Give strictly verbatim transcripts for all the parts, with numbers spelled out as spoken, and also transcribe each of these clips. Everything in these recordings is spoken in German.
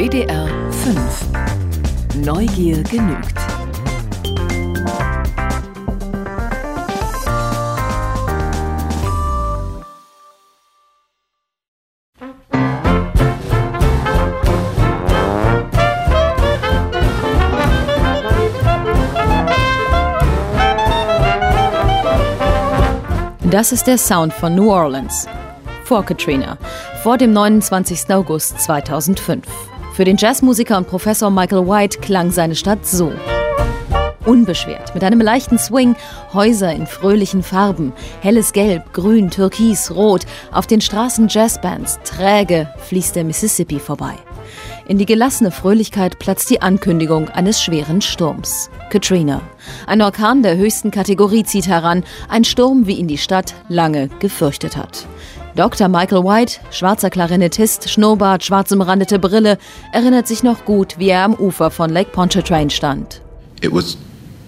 W D R fünf. Neugier genügt. Das ist der Sound von New Orleans. Vor Katrina, vor dem neunundzwanzigsten August zweitausendfünf. Für den Jazzmusiker und Professor Michael White klang seine Stadt so. Unbeschwert, mit einem leichten Swing, Häuser in fröhlichen Farben, helles Gelb, Grün, Türkis, Rot, auf den Straßen Jazzbands, träge fließt der Mississippi vorbei. In die gelassene Fröhlichkeit platzt die Ankündigung eines schweren Sturms. Katrina. Ein Orkan der höchsten Kategorie zieht heran, ein Sturm, wie ihn die Stadt lange gefürchtet hat. Doktor Michael White, schwarzer Klarinettist, Schnurrbart, schwarz umrandete Brille, erinnert sich noch gut, wie er am Ufer von Lake Pontchartrain stand. It was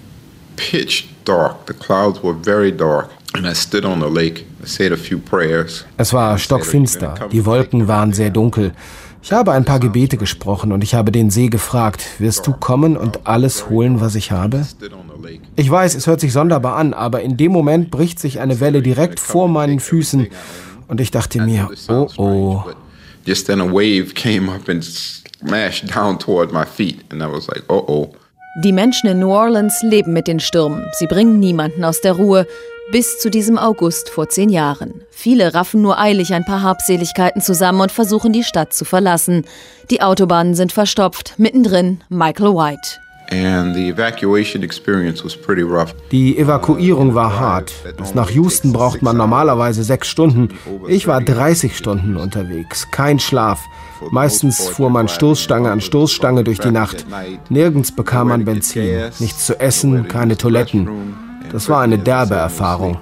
pitch dark. The clouds were very dark. And I stood on the lake. I said a few prayers. Es war stockfinster. Die Wolken waren sehr dunkel. Ich habe ein paar Gebete gesprochen und ich habe den See gefragt, wirst du kommen und alles holen, was ich habe? Ich weiß, es hört sich sonderbar an, aber in dem Moment bricht sich eine Welle direkt vor meinen Füßen und ich dachte mir, oh oh. Just then a wave came up and smashed down toward my feet and I was like, oh oh. Die Menschen in New Orleans leben mit den Stürmen. Sie bringen niemanden aus der Ruhe. Bis zu diesem August vor zehn Jahren. Viele raffen nur eilig ein paar Habseligkeiten zusammen und versuchen, die Stadt zu verlassen. Die Autobahnen sind verstopft. Mittendrin Michael White. And the evacuation experience was pretty rough. Die Evakuierung war hart. Bis nach Houston braucht man normalerweise sechs Stunden. Ich war dreißig Stunden unterwegs. Kein Schlaf. Meistens fuhr man Stoßstange an Stoßstange durch die Nacht. Nirgends bekam man Benzin. Nichts zu essen, keine Toiletten. Das war eine derbe Erfahrung.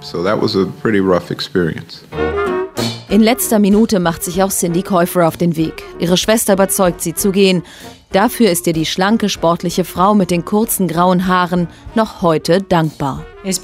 In letzter Minute macht sich auch Cindy Käufer auf den Weg. Ihre Schwester überzeugt sie zu gehen. Dafür ist ihr die schlanke, sportliche Frau mit den kurzen grauen Haaren noch heute dankbar. Ich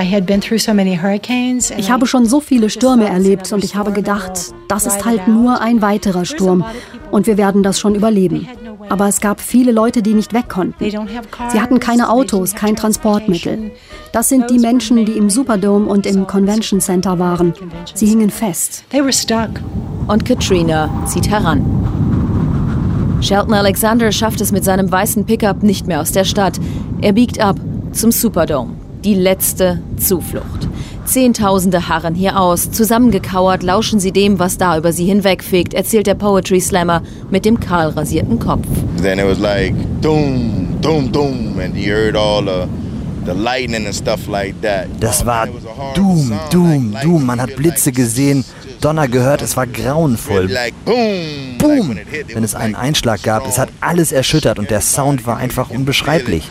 habe schon so viele Stürme erlebt und ich habe gedacht, das ist halt nur ein weiterer Sturm und wir werden das schon überleben. Aber es gab viele Leute, die nicht weg konnten. Sie hatten keine Autos, kein Transportmittel. Das sind die Menschen, die im Superdome und im Convention Center waren. Sie hingen fest. Und Katrina zieht heran. Shelton Alexander schafft es mit seinem weißen Pickup nicht mehr aus der Stadt. Er biegt ab zum Superdome. Die letzte Zuflucht. Zehntausende harren hier aus. Zusammengekauert lauschen sie dem, was da über sie hinwegfegt, erzählt der Poetry Slammer mit dem kahl rasierten Kopf. Then it was like doom, doom, doom and you heard all the the lightning and stuff like that. Das war Doom, Doom, Doom. Man hat Blitze gesehen, Donner gehört, es war grauenvoll. Boom! Wenn es einen Einschlag gab, es hat alles erschüttert und der Sound war einfach unbeschreiblich.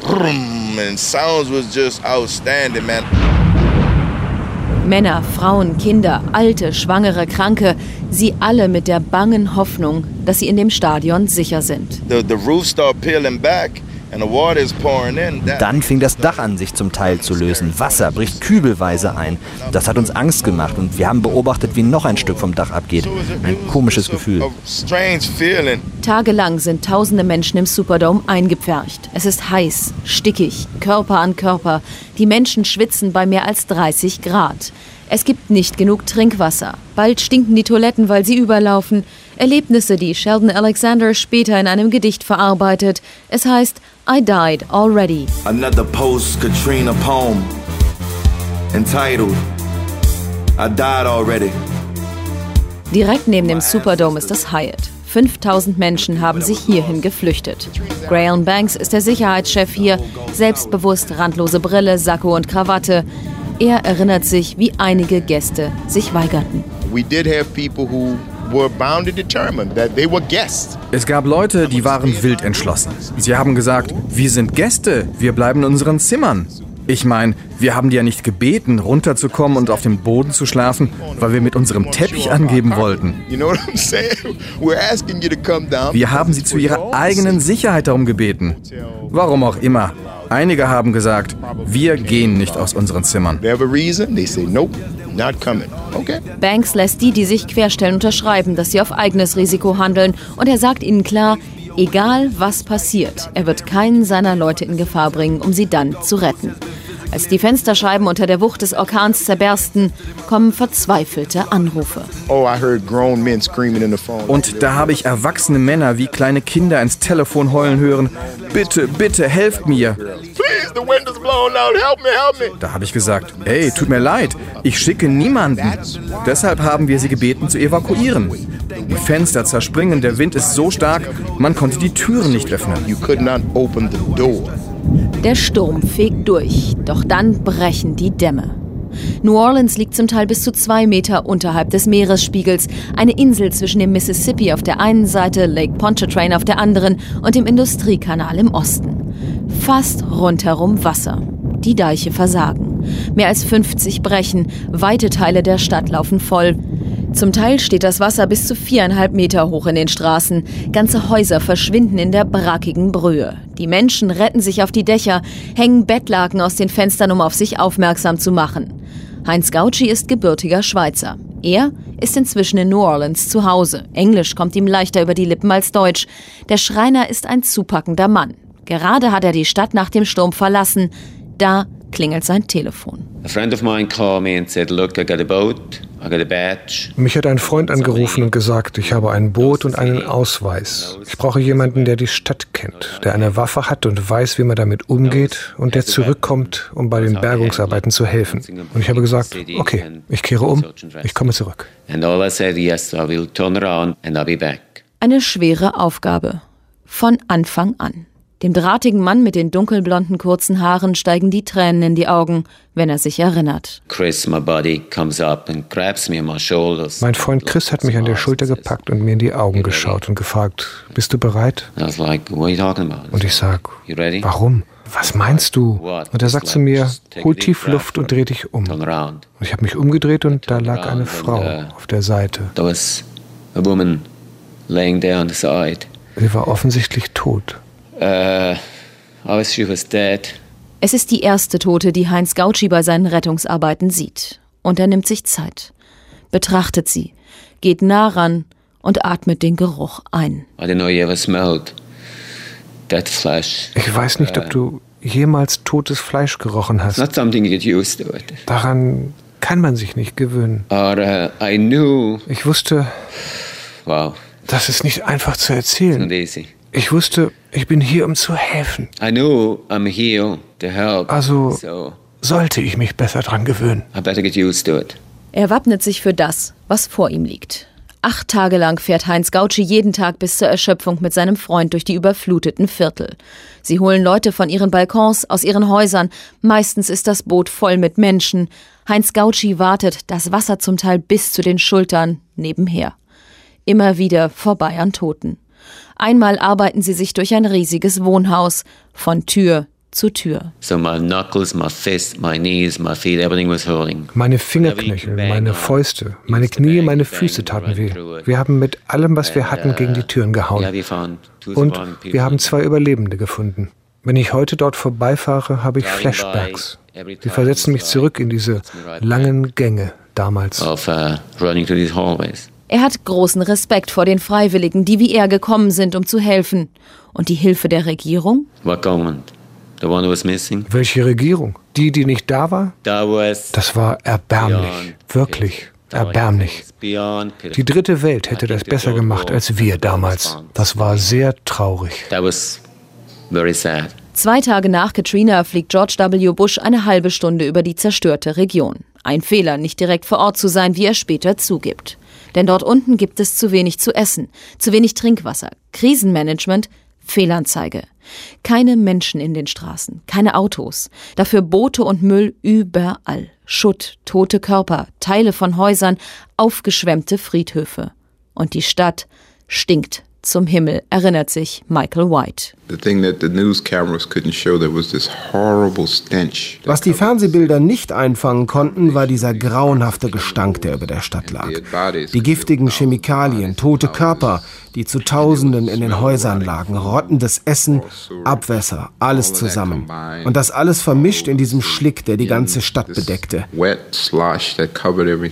Männer, Frauen, Kinder, Alte, Schwangere, Kranke, sie alle mit der bangen Hoffnung, dass sie in dem Stadion sicher sind. The, the roof started peeling back. Dann fing das Dach an, sich zum Teil zu lösen. Wasser bricht kübelweise ein. Das hat uns Angst gemacht und wir haben beobachtet, wie noch ein Stück vom Dach abgeht. Ein komisches Gefühl. Tagelang sind tausende Menschen im Superdome eingepfercht. Es ist heiß, stickig, Körper an Körper. Die Menschen schwitzen bei mehr als dreißig Grad. Es gibt nicht genug Trinkwasser. Bald stinken die Toiletten, weil sie überlaufen. Erlebnisse, die Shelton Alexander später in einem Gedicht verarbeitet. Es heißt I Died Already. Another post-Katrina poem entitled I Died Already. Direkt neben dem Superdome ist das Hyatt. fünftausend Menschen haben sich hierhin geflüchtet. Graham Banks ist der Sicherheitschef hier, selbstbewusst, randlose Brille, Sakko und Krawatte. Er erinnert sich, wie einige Gäste sich weigerten. We did have people who were bound and determined that they were guests. Es gab Leute, die waren wild entschlossen. Sie haben gesagt, wir sind Gäste, wir bleiben in unseren Zimmern. Ich meine, wir haben die ja nicht gebeten, runterzukommen und auf dem Boden zu schlafen, weil wir mit unserem Teppich angeben wollten. Wir haben sie zu ihrer eigenen Sicherheit darum gebeten. Warum auch immer. Einige haben gesagt, wir gehen nicht aus unseren Zimmern. Banks lässt die, die sich querstellen, unterschreiben, dass sie auf eigenes Risiko handeln. Und er sagt ihnen klar, Egal was passiert, er wird keinen seiner Leute in Gefahr bringen, um sie dann zu retten. Als die Fensterscheiben unter der Wucht des Orkans zerbersten, kommen verzweifelte Anrufe. Und da habe ich erwachsene Männer wie kleine Kinder ins Telefon heulen hören. Bitte, bitte, helft mir. Da habe ich gesagt, hey, tut mir leid, ich schicke niemanden. Deshalb haben wir sie gebeten zu evakuieren. Die Fenster zerspringen, der Wind ist so stark, man konnte die Türen nicht öffnen. Der Sturm fegt durch, doch dann brechen die Dämme. New Orleans liegt zum Teil bis zu zwei Meter unterhalb des Meeresspiegels, eine Insel zwischen dem Mississippi auf der einen Seite, Lake Pontchartrain auf der anderen und dem Industriekanal im Osten. Fast rundherum Wasser. Die Deiche versagen. Mehr als fünfzig brechen, weite Teile der Stadt laufen voll. Zum Teil steht das Wasser bis zu viereinhalb Meter hoch in den Straßen. Ganze Häuser verschwinden in der brackigen Brühe. Die Menschen retten sich auf die Dächer, hängen Bettlaken aus den Fenstern, um auf sich aufmerksam zu machen. Heinz Gauci ist gebürtiger Schweizer. Er ist inzwischen in New Orleans zu Hause. Englisch kommt ihm leichter über die Lippen als Deutsch. Der Schreiner ist ein zupackender Mann. Gerade hat er die Stadt nach dem Sturm verlassen. Da klingelt sein Telefon. Mich hat ein Freund angerufen und gesagt, ich habe ein Boot und einen Ausweis. Ich brauche jemanden, der die Stadt kennt, der eine Waffe hat und weiß, wie man damit umgeht und der zurückkommt, um bei den Bergungsarbeiten zu helfen. Und ich habe gesagt, okay, ich kehre um, ich komme zurück. Eine schwere Aufgabe. Von Anfang an. Dem drahtigen Mann mit den dunkelblonden kurzen Haaren steigen die Tränen in die Augen, wenn er sich erinnert. Mein Freund Chris hat mich an der Schulter gepackt und mir in die Augen geschaut und gefragt, bist du bereit? Und ich sag, warum? Was meinst du? Und er sagt zu mir, hol tief Luft und dreh dich um. Und ich habe mich umgedreht und da lag eine Frau auf der Seite. Sie war offensichtlich tot. Uh, es ist die erste Tote, die Heinz Gauci bei seinen Rettungsarbeiten sieht. Und er nimmt sich Zeit, betrachtet sie, geht nah ran und atmet den Geruch ein. Ich weiß nicht, ob du jemals totes Fleisch gerochen hast. Daran kann man sich nicht gewöhnen. Ich wusste, das ist nicht einfach zu erzählen. Ich wusste, ich bin hier, um zu helfen. Also sollte ich mich besser dran gewöhnen. Er wappnet sich für das, was vor ihm liegt. Acht Tage lang fährt Heinz Gauci jeden Tag bis zur Erschöpfung mit seinem Freund durch die überfluteten Viertel. Sie holen Leute von ihren Balkons, aus ihren Häusern. Meistens ist das Boot voll mit Menschen. Heinz Gauci wartet, das Wasser zum Teil bis zu den Schultern, nebenher. Immer wieder vorbei an Toten. Einmal arbeiten sie sich durch ein riesiges Wohnhaus, von Tür zu Tür. Meine Fingerknöchel, meine Fäuste, meine Knie, meine Füße taten weh. Wir haben mit allem, was wir hatten, gegen die Türen gehauen. Und wir haben zwei Überlebende gefunden. Wenn ich heute dort vorbeifahre, habe ich Flashbacks. Sie versetzen mich zurück in diese langen Gänge damals. Er hat großen Respekt vor den Freiwilligen, die wie er gekommen sind, um zu helfen. Und die Hilfe der Regierung? Welche Regierung? Die, die nicht da war? Das war erbärmlich. Wirklich erbärmlich. Die dritte Welt hätte das besser gemacht als wir damals. Das war sehr traurig. Zwei Tage nach Katrina fliegt George W. Bush eine halbe Stunde über die zerstörte Region. Ein Fehler, nicht direkt vor Ort zu sein, wie er später zugibt. Denn dort unten gibt es zu wenig zu essen, zu wenig Trinkwasser, Krisenmanagement, Fehlanzeige. Keine Menschen in den Straßen, keine Autos. Dafür Boote und Müll überall. Schutt, tote Körper, Teile von Häusern, aufgeschwemmte Friedhöfe. Und die Stadt stinkt zum Himmel, erinnert sich Michael White. Was die Fernsehbilder nicht einfangen konnten, war dieser grauenhafte Gestank, der über der Stadt lag. Die giftigen Chemikalien, tote Körper, die zu Tausenden in den Häusern lagen, rottendes Essen, Abwässer, alles zusammen. Und das alles vermischt in diesem Schlick, der die ganze Stadt bedeckte.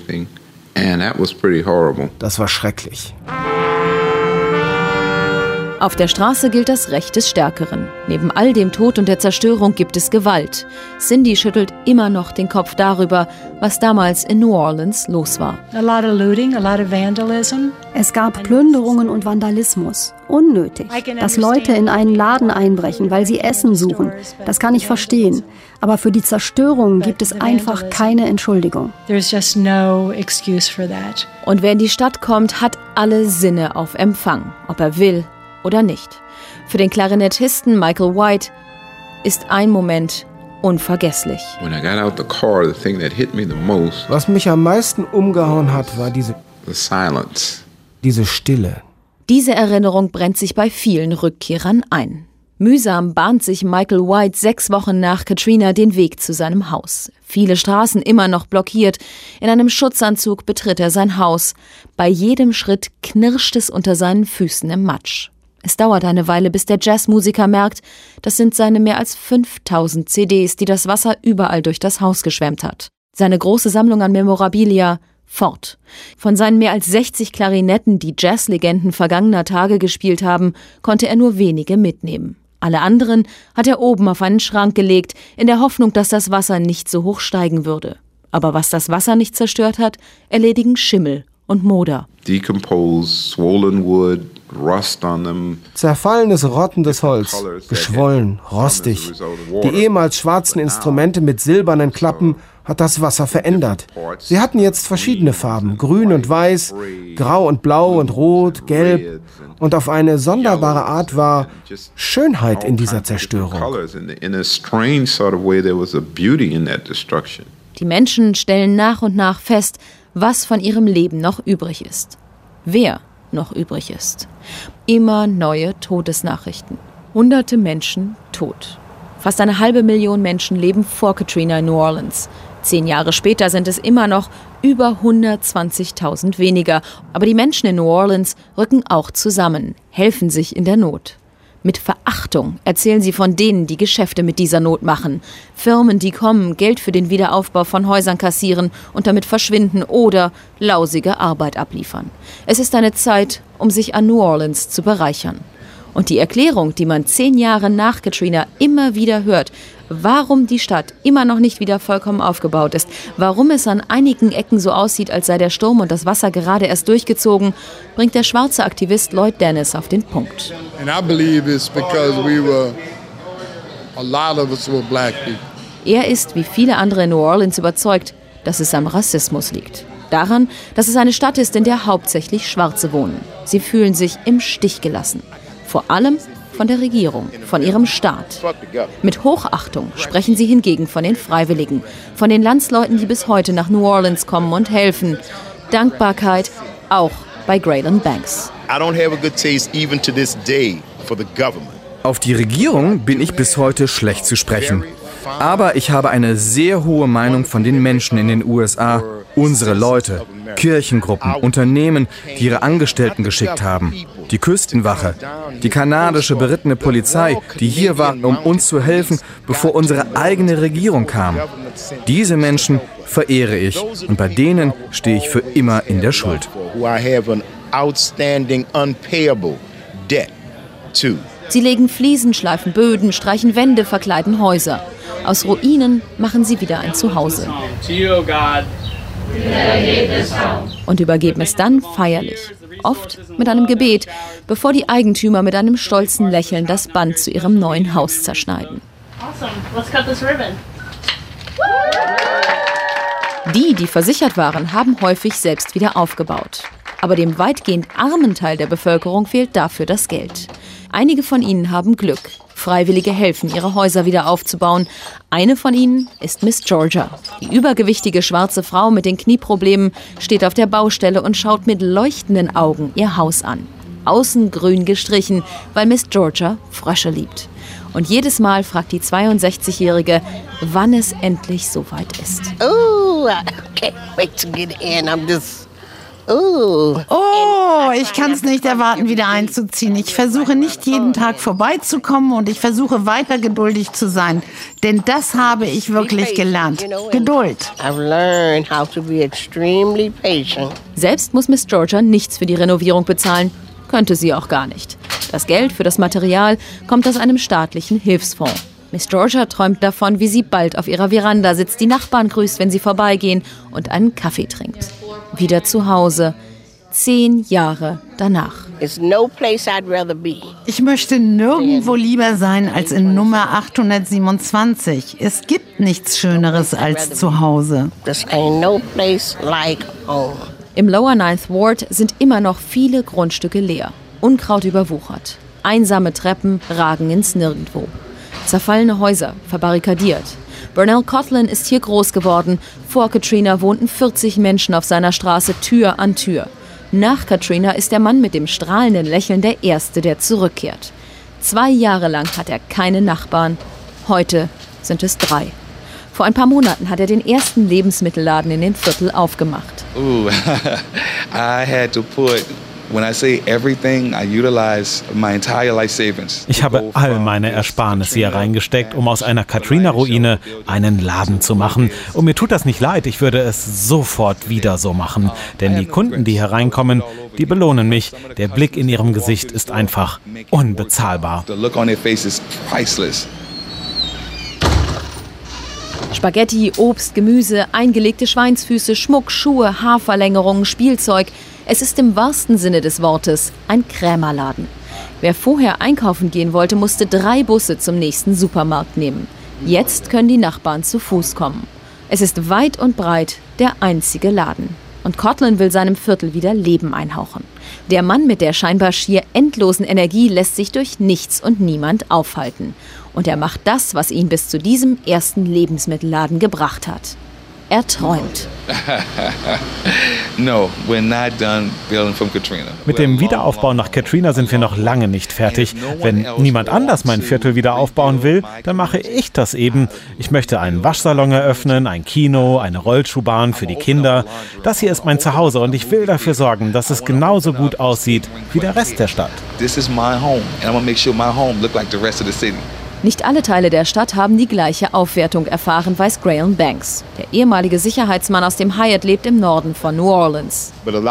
Das war schrecklich. Auf der Straße gilt das Recht des Stärkeren. Neben all dem Tod und der Zerstörung gibt es Gewalt. Cindy schüttelt immer noch den Kopf darüber, was damals in New Orleans los war. Es gab Plünderungen und Vandalismus. Unnötig. Dass Leute in einen Laden einbrechen, weil sie Essen suchen, das kann ich verstehen. Aber für die Zerstörung gibt es einfach keine Entschuldigung. Und wer in die Stadt kommt, hat alle Sinne auf Empfang, ob er will oder nicht. Für den Klarinettisten Michael White ist ein Moment unvergesslich. Was mich am meisten umgehauen hat, war diese, diese Stille. Diese Erinnerung brennt sich bei vielen Rückkehrern ein. Mühsam bahnt sich Michael White sechs Wochen nach Katrina den Weg zu seinem Haus. Viele Straßen immer noch blockiert. In einem Schutzanzug betritt er sein Haus. Bei jedem Schritt knirscht es unter seinen Füßen im Matsch. Es dauert eine Weile, bis der Jazzmusiker merkt, das sind seine mehr als fünftausend C Ds, die das Wasser überall durch das Haus geschwemmt hat. Seine große Sammlung an Memorabilia fort. Von seinen mehr als sechzig Klarinetten, die Jazzlegenden vergangener Tage gespielt haben, konnte er nur wenige mitnehmen. Alle anderen hat er oben auf einen Schrank gelegt, in der Hoffnung, dass das Wasser nicht so hoch steigen würde. Aber was das Wasser nicht zerstört hat, erledigen Schimmel und Moder. Decomposed, swollen wood, rust on them. Zerfallenes, rottendes Holz, geschwollen, rostig. Die ehemals schwarzen Instrumente mit silbernen Klappen hat das Wasser verändert. Sie hatten jetzt verschiedene Farben, grün und weiß, grau und blau und rot, gelb. Und auf eine sonderbare Art war Schönheit in dieser Zerstörung. Die Menschen stellen nach und nach fest, was von ihrem Leben noch übrig ist. Wer noch übrig ist. Immer neue Todesnachrichten. Hunderte Menschen tot. Fast eine halbe Million Menschen leben vor Katrina in New Orleans. Zehn Jahre später sind es immer noch über hundertzwanzigtausend weniger. Aber die Menschen in New Orleans rücken auch zusammen, helfen sich in der Not. Mit Verachtung erzählen sie von denen, die Geschäfte mit dieser Not machen. Firmen, die kommen, Geld für den Wiederaufbau von Häusern kassieren und damit verschwinden oder lausige Arbeit abliefern. Es ist eine Zeit, um sich an New Orleans zu bereichern. Und die Erklärung, die man zehn Jahre nach Katrina immer wieder hört, warum die Stadt immer noch nicht wieder vollkommen aufgebaut ist, warum es an einigen Ecken so aussieht, als sei der Sturm und das Wasser gerade erst durchgezogen, bringt der schwarze Aktivist Lloyd Dennis auf den Punkt. Er ist, wie viele andere in New Orleans, überzeugt, dass es am Rassismus liegt. Daran, dass es eine Stadt ist, in der hauptsächlich Schwarze wohnen. Sie fühlen sich im Stich gelassen. Vor allem von der Regierung, von ihrem Staat. Mit Hochachtung sprechen sie hingegen von den Freiwilligen, von den Landsleuten, die bis heute nach New Orleans kommen und helfen. Dankbarkeit auch bei Graydon Banks. Auf die Regierung bin ich bis heute schlecht zu sprechen. Aber ich habe eine sehr hohe Meinung von den Menschen in den U S A, unsere Leute, Kirchengruppen, Unternehmen, die ihre Angestellten geschickt haben, die Küstenwache, die kanadische berittene Polizei, die hier war, um uns zu helfen, bevor unsere eigene Regierung kam. Diese Menschen verehre ich und bei denen stehe ich für immer in der Schuld. Sie legen Fliesen, schleifen Böden, streichen Wände, verkleiden Häuser. Aus Ruinen machen sie wieder ein Zuhause. Und übergeben es dann feierlich, oft mit einem Gebet, bevor die Eigentümer mit einem stolzen Lächeln das Band zu ihrem neuen Haus zerschneiden. Die, die versichert waren, haben häufig selbst wieder aufgebaut. Aber dem weitgehend armen Teil der Bevölkerung fehlt dafür das Geld. Einige von ihnen haben Glück. Freiwillige helfen, ihre Häuser wieder aufzubauen. Eine von ihnen ist Miss Georgia. Die übergewichtige schwarze Frau mit den Knieproblemen steht auf der Baustelle und schaut mit leuchtenden Augen ihr Haus an. Außen grün gestrichen, weil Miss Georgia Frösche liebt. Und jedes Mal fragt die zweiundsechzigjährige, wann es endlich soweit ist. Oh, I can't wait to get in. I'm just Oh, oh ich kann es nicht erwarten, wieder einzuziehen. Ich versuche nicht jeden Tag vorbeizukommen und ich versuche weiter geduldig zu sein. Denn das habe ich wirklich gelernt. Geduld. Selbst muss Miss Georgia nichts für die Renovierung bezahlen. Könnte sie auch gar nicht. Das Geld für das Material kommt aus einem staatlichen Hilfsfonds. Miss Georgia träumt davon, wie sie bald auf ihrer Veranda sitzt, die Nachbarn grüßt, wenn sie vorbeigehen und einen Kaffee trinkt. Wieder zu Hause. Zehn Jahre danach. Ich möchte nirgendwo lieber sein als in Nummer achthundertsiebenundzwanzig. Es gibt nichts Schöneres als zu Hause. Im Lower Ninth Ward sind immer noch viele Grundstücke leer. Unkraut überwuchert. Einsame Treppen ragen ins Nirgendwo. Zerfallene Häuser, verbarrikadiert. Burnell Coughlin ist hier groß geworden. Vor Katrina wohnten vierzig Menschen auf seiner Straße Tür an Tür. Nach Katrina ist der Mann mit dem strahlenden Lächeln der Erste, der zurückkehrt. Zwei Jahre lang hat er keine Nachbarn. Heute sind es drei. Vor ein paar Monaten hat er den ersten Lebensmittelladen in dem Viertel aufgemacht. Ooh, I had to put When I say everything, I utilize my entire life savings. Ich habe all meine Ersparnisse hier reingesteckt, um aus einer Katrina-Ruine einen Laden zu machen. Und mir tut das nicht leid, ich würde es sofort wieder so machen. Denn die Kunden, die hereinkommen, die belohnen mich. Der Blick in ihrem Gesicht ist einfach unbezahlbar. The look on their face is priceless. Spaghetti, Obst, Gemüse, eingelegte Schweinsfüße, Schmuck, Schuhe, Haarverlängerungen, Spielzeug. Es ist im wahrsten Sinne des Wortes ein Krämerladen. Wer vorher einkaufen gehen wollte, musste drei Busse zum nächsten Supermarkt nehmen. Jetzt können die Nachbarn zu Fuß kommen. Es ist weit und breit der einzige Laden. Und Coughlin will seinem Viertel wieder Leben einhauchen. Der Mann mit der scheinbar schier endlosen Energie lässt sich durch nichts und niemand aufhalten. Und er macht das, was ihn bis zu diesem ersten Lebensmittelladen gebracht hat. Er träumt. No, we're not done building from Katrina. Mit dem Wiederaufbau nach Katrina sind wir noch lange nicht fertig. Wenn niemand anders mein Viertel wieder aufbauen will, dann mache ich das eben. Ich möchte einen Waschsalon eröffnen, ein Kino, eine Rollschuhbahn für die Kinder. Das hier ist mein Zuhause und ich will dafür sorgen, dass es genauso gut aussieht wie der Rest der Stadt. This is my home and I'm gonna make sure my home look like the rest of the city. Nicht alle Teile der Stadt haben die gleiche Aufwertung erfahren, weiß Graham Banks. Der ehemalige Sicherheitsmann aus dem Hyatt lebt im Norden von New Orleans.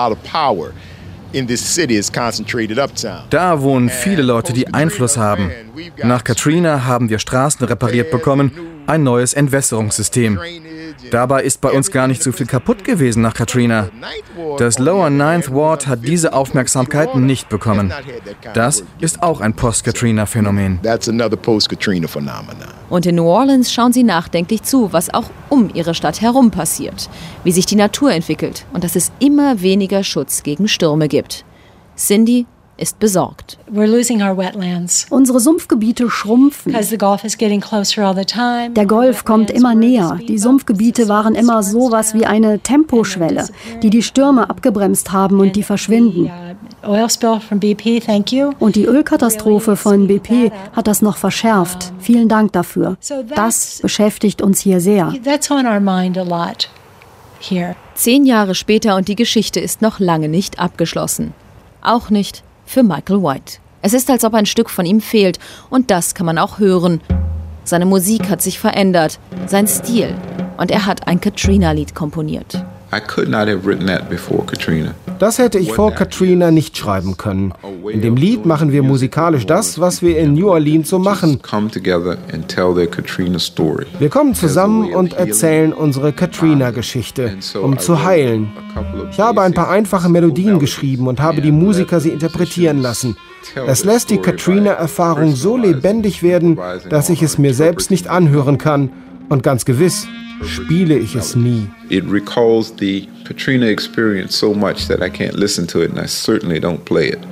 Da wohnen viele Leute, die Einfluss haben. Nach Katrina haben wir Straßen repariert bekommen, ein neues Entwässerungssystem. Dabei ist bei uns gar nicht so viel kaputt gewesen nach Katrina. Das Lower Ninth Ward hat diese Aufmerksamkeit nicht bekommen. Das ist auch ein Post-Katrina-Phänomen. Und in New Orleans schauen sie nachdenklich zu, was auch um ihre Stadt herum passiert. Wie sich die Natur entwickelt und dass es immer weniger Schutz gegen Stürme gibt. Cindy ist besorgt. Unsere Sumpfgebiete schrumpfen. Der Golf kommt immer näher. Die Sumpfgebiete waren immer sowas wie eine Temposchwelle, die die Stürme abgebremst haben und die verschwinden. Und die Ölkatastrophe von B P hat das noch verschärft. Vielen Dank dafür. Das beschäftigt uns hier sehr. Zehn Jahre später und die Geschichte ist noch lange nicht abgeschlossen. Auch nicht für Michael White. Es ist, als ob ein Stück von ihm fehlt. Und das kann man auch hören. Seine Musik hat sich verändert, sein Stil. Und er hat ein Katrina-Lied komponiert. I could not have written that before Katrina. Das hätte ich vor Katrina nicht schreiben können. In dem Lied machen wir musikalisch das, was wir in New Orleans so machen. Wir kommen zusammen und erzählen unsere Katrina-Geschichte, um zu heilen. Ich habe ein paar einfache Melodien geschrieben und habe die Musiker sie interpretieren lassen. Es lässt die Katrina-Erfahrung so lebendig werden, dass ich es mir selbst nicht anhören kann. Und ganz gewiss spiele ich es nie. It recalls the Katrina experience so much that I can't listen to it, and I certainly don't play it.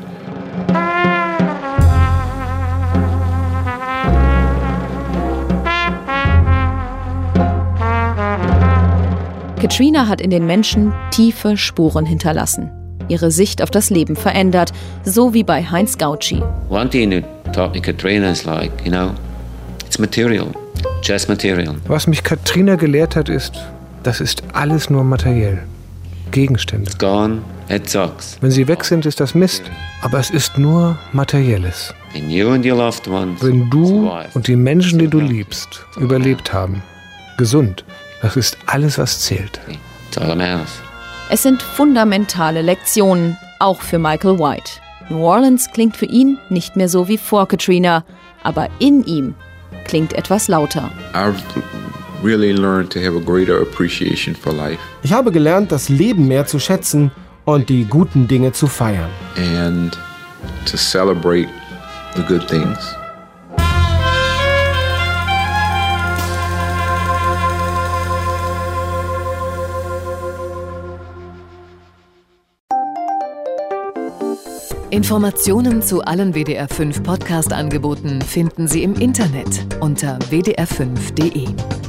Katrina hat in den Menschen tiefe Spuren hinterlassen. Ihre Sicht auf das Leben verändert, so wie bei Heinz Gauci. One thing that taught me Katrina is like, you know, it's material. Just material. Was mich Katrina gelehrt hat, ist, das ist alles nur materiell. Gegenstände. It's gone, it sucks. Wenn sie weg sind, ist das Mist. Aber es ist nur Materielles. And you and your loved ones Wenn du und die Menschen, die du liebst, überlebt haben, gesund, das ist alles, was zählt. Es sind fundamentale Lektionen, auch für Michael White. New Orleans klingt für ihn nicht mehr so wie vor Katrina, aber in ihm klingt etwas lauter. I've really learned to have a greater appreciation for life. Ich habe gelernt, das Leben mehr zu schätzen und die guten Dinge zu feiern. And to celebrate the good things. Informationen zu allen W D R fünf Podcast-Angeboten finden Sie im Internet unter w d r fünf punkt d e.